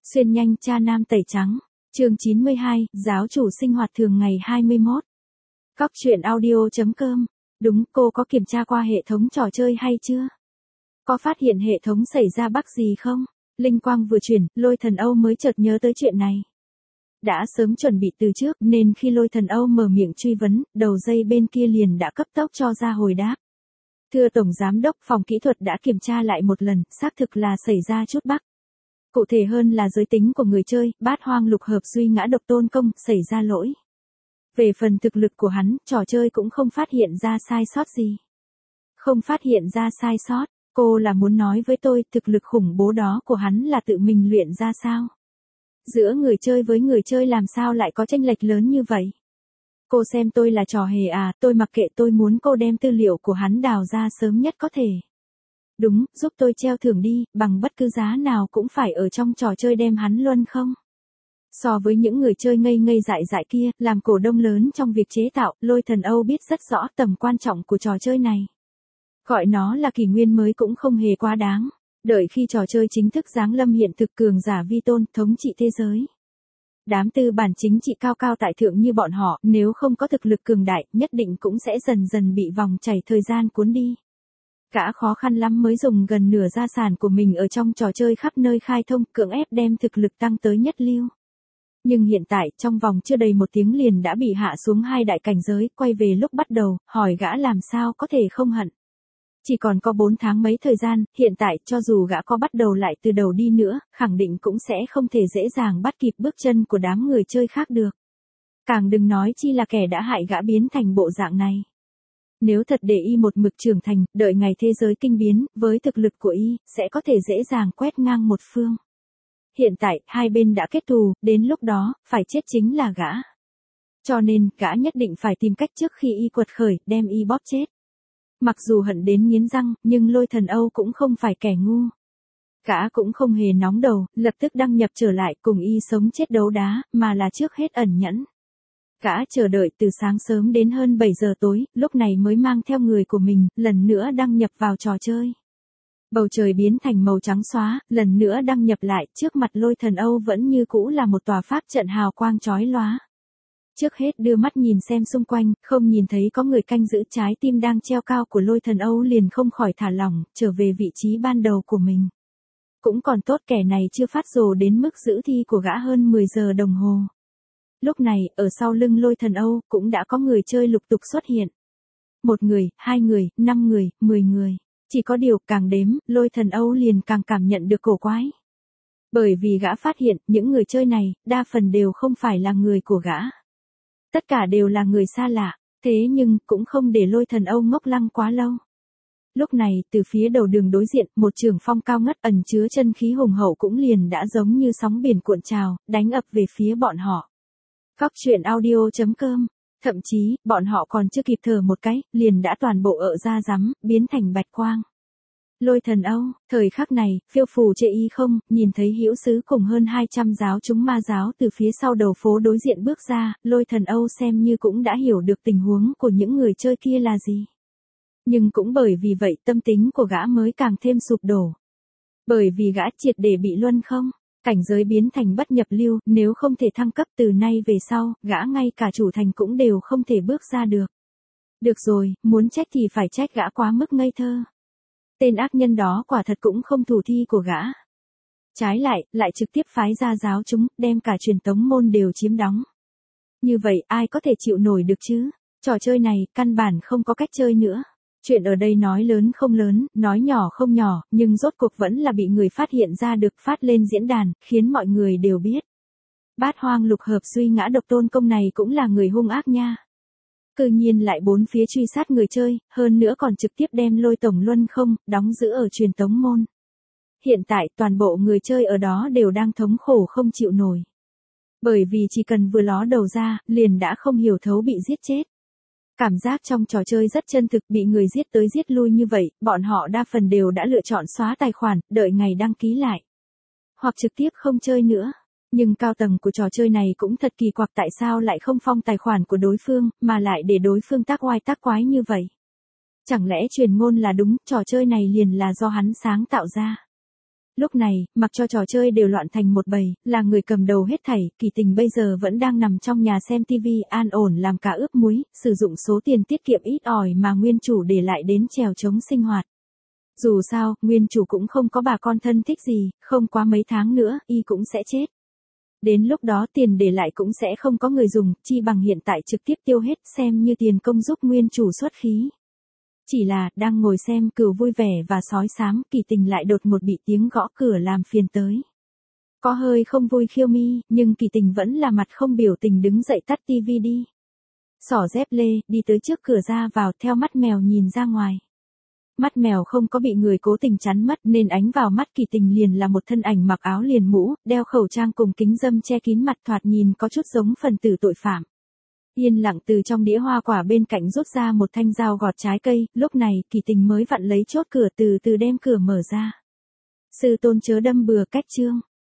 Xuyên nhanh cha nam tẩy trắng. Chương 92, giáo chủ sinh hoạt thường ngày 21. Cóc truyện audio.com. Đúng, cô có kiểm tra qua hệ thống trò chơi hay chưa? Có phát hiện hệ thống xảy ra bug gì không? Linh quang vừa chuyển, Lôi Thần Âu mới chợt nhớ tới chuyện này. Đã sớm chuẩn bị từ trước nên khi Lôi Thần Âu mở miệng truy vấn, đầu dây bên kia liền đã cấp tốc cho ra hồi đáp. Thưa Tổng Giám đốc, phòng kỹ thuật đã kiểm tra lại một lần, xác thực là xảy ra chút bug. Cụ thể hơn là giới tính của người chơi, Bát Hoang Lục Hợp Duy Ngã Độc Tôn Công, xảy ra lỗi. Về phần thực lực của hắn, trò chơi cũng không phát hiện ra sai sót gì. Không phát hiện ra sai sót, cô là muốn nói với tôi thực lực khủng bố đó của hắn là tự mình luyện ra sao? Giữa người chơi với người chơi làm sao lại có chênh lệch lớn như vậy? Cô xem tôi là trò hề à, tôi mặc kệ, tôi muốn cô đem tư liệu của hắn đào ra sớm nhất có thể. Đúng, giúp tôi treo thưởng đi, bằng bất cứ giá nào cũng phải ở trong trò chơi đem hắn luân không? So với những người chơi ngây ngây dại dại kia, làm cổ đông lớn trong việc chế tạo, Lôi Thần Âu biết rất rõ tầm quan trọng của trò chơi này. Gọi nó là kỷ nguyên mới cũng không hề quá đáng. Đợi khi trò chơi chính thức giáng lâm hiện thực, cường giả vi tôn, thống trị thế giới. Đám tư bản chính trị cao cao tại thượng như bọn họ, nếu không có thực lực cường đại, nhất định cũng sẽ dần dần bị vòng chảy thời gian cuốn đi. Gã khó khăn lắm mới dùng gần nửa gia sản của mình ở trong trò chơi khắp nơi khai thông, cưỡng ép đem thực lực tăng tới nhất lưu. Nhưng hiện tại, trong vòng chưa đầy một tiếng liền đã bị hạ xuống 2 đại cảnh giới, quay về lúc bắt đầu, hỏi gã làm sao có thể không hận. Chỉ còn có 4 tháng mấy thời gian, hiện tại cho dù gã có bắt đầu lại từ đầu đi nữa, khẳng định cũng sẽ không thể dễ dàng bắt kịp bước chân của đám người chơi khác được. Càng đừng nói chi là kẻ đã hại gã biến thành bộ dạng này. Nếu thật để y một mực trưởng thành, đợi ngày thế giới kinh biến, với thực lực của y, sẽ có thể dễ dàng quét ngang một phương. Hiện tại, hai bên đã kết thù, đến lúc đó, phải chết chính là gã. Cho nên, gã nhất định phải tìm cách trước khi y quật khởi, đem y bóp chết. Mặc dù hận đến nghiến răng, nhưng Lôi Thần Âu cũng không phải kẻ ngu. Gã cũng không hề nóng đầu, lập tức đăng nhập trở lại cùng y sống chết đấu đá, mà là trước hết ẩn nhẫn. Gã chờ đợi từ sáng sớm đến hơn 7 giờ tối, lúc này mới mang theo người của mình, lần nữa đăng nhập vào trò chơi. Bầu trời biến thành màu trắng xóa, lần nữa đăng nhập lại, trước mặt Lôi Thần Âu vẫn như cũ là một tòa pháp trận hào quang chói lóa. Trước hết đưa mắt nhìn xem xung quanh, không nhìn thấy có người canh giữ, trái tim đang treo cao của Lôi Thần Âu liền không khỏi thả lỏng, trở về vị trí ban đầu của mình. Cũng còn tốt kẻ này chưa phát rồ đến mức giữ thi của gã hơn 10 giờ đồng hồ. Lúc này, ở sau lưng Lôi Thần Âu, cũng đã có người chơi lục tục xuất hiện. 1 người, 2 người, 5 người, 10 người. Chỉ có điều, càng đếm, Lôi Thần Âu liền càng cảm nhận được cổ quái. Bởi vì gã phát hiện, những người chơi này, đa phần đều không phải là người của gã. Tất cả đều là người xa lạ, thế nhưng, cũng không để Lôi Thần Âu ngốc lăng quá lâu. Lúc này, từ phía đầu đường đối diện, một trường phong cao ngất ẩn chứa chân khí hùng hậu cũng liền đã giống như sóng biển cuộn trào, đánh ập về phía bọn họ. Cóc truyện audio.com. Thậm chí, bọn họ còn chưa kịp thở một cái, liền đã toàn bộ ợ ra rắm, biến thành bạch quang. Lôi Thần Âu, thời khắc này, phiêu phù chệ y không, nhìn thấy hữu sứ cùng hơn 200 giáo chúng ma giáo từ phía sau đầu phố đối diện bước ra, Lôi Thần Âu xem như cũng đã hiểu được tình huống của những người chơi kia là gì. Nhưng cũng bởi vì vậy tâm tính của gã mới càng thêm sụp đổ. Bởi vì gã triệt để bị luân không. Cảnh giới biến thành bất nhập lưu, nếu không thể thăng cấp từ nay về sau, gã ngay cả chủ thành cũng đều không thể bước ra được. Được rồi, muốn trách thì phải trách gã quá mức ngây thơ. Tên ác nhân đó quả thật cũng không thủ thi của gã. Trái lại trực tiếp phái ra giáo chúng, đem cả truyền tống môn đều chiếm đóng. Như vậy ai có thể chịu nổi được chứ? Trò chơi này, căn bản không có cách chơi nữa. Chuyện ở đây nói lớn không lớn, nói nhỏ không nhỏ, nhưng rốt cuộc vẫn là bị người phát hiện ra được, phát lên diễn đàn, khiến mọi người đều biết. Bát Hoang Lục Hợp Duy Ngã Độc Tôn Công này cũng là người hung ác nha. Cư nhiên lại bốn phía truy sát người chơi, hơn nữa còn trực tiếp đem Lôi Tổng luân không, đóng giữ ở truyền tống môn. Hiện tại toàn bộ người chơi ở đó đều đang thống khổ không chịu nổi. Bởi vì chỉ cần vừa ló đầu ra, liền đã không hiểu thấu bị giết chết. Cảm giác trong trò chơi rất chân thực, bị người giết tới giết lui như vậy, bọn họ đa phần đều đã lựa chọn xóa tài khoản, đợi ngày đăng ký lại. Hoặc trực tiếp không chơi nữa. Nhưng cao tầng của trò chơi này cũng thật kỳ quặc, tại sao lại không phong tài khoản của đối phương, mà lại để đối phương tác oai tác quái như vậy. Chẳng lẽ truyền ngôn là đúng, trò chơi này liền là do hắn sáng tạo ra. Lúc này, mặc cho trò chơi đều loạn thành một bầy, là người cầm đầu hết thảy, Kỳ Tình bây giờ vẫn đang nằm trong nhà xem TV an ổn làm cá ướp muối, sử dụng số tiền tiết kiệm ít ỏi mà nguyên chủ để lại đến trèo chống sinh hoạt. Dù sao, nguyên chủ cũng không có bà con thân thích gì, không quá mấy tháng nữa, y cũng sẽ chết. Đến lúc đó tiền để lại cũng sẽ không có người dùng, chi bằng hiện tại trực tiếp tiêu hết xem như tiền công giúp nguyên chủ xuất khí. Chỉ là, đang ngồi xem Cừu vui vẻ và sói xám, Kỳ Tình lại đột ngột bị tiếng gõ cửa làm phiền tới. Có hơi không vui khiêu mi, nhưng Kỳ Tình vẫn là mặt không biểu tình đứng dậy tắt tivi đi. Xỏ dép lê, đi tới trước cửa ra vào theo mắt mèo nhìn ra ngoài. Mắt mèo không có bị người cố tình chắn mất nên ánh vào mắt Kỳ Tình liền là một thân ảnh mặc áo liền mũ, đeo khẩu trang cùng kính râm che kín mặt thoạt nhìn có chút giống phần tử tội phạm. Yên lặng từ trong đĩa hoa quả bên cạnh rút ra một thanh dao gọt trái cây, lúc này Kỳ Tình mới vặn lấy chốt cửa từ từ đem cửa mở ra. Sư tôn chớ đâm bừa cách chương.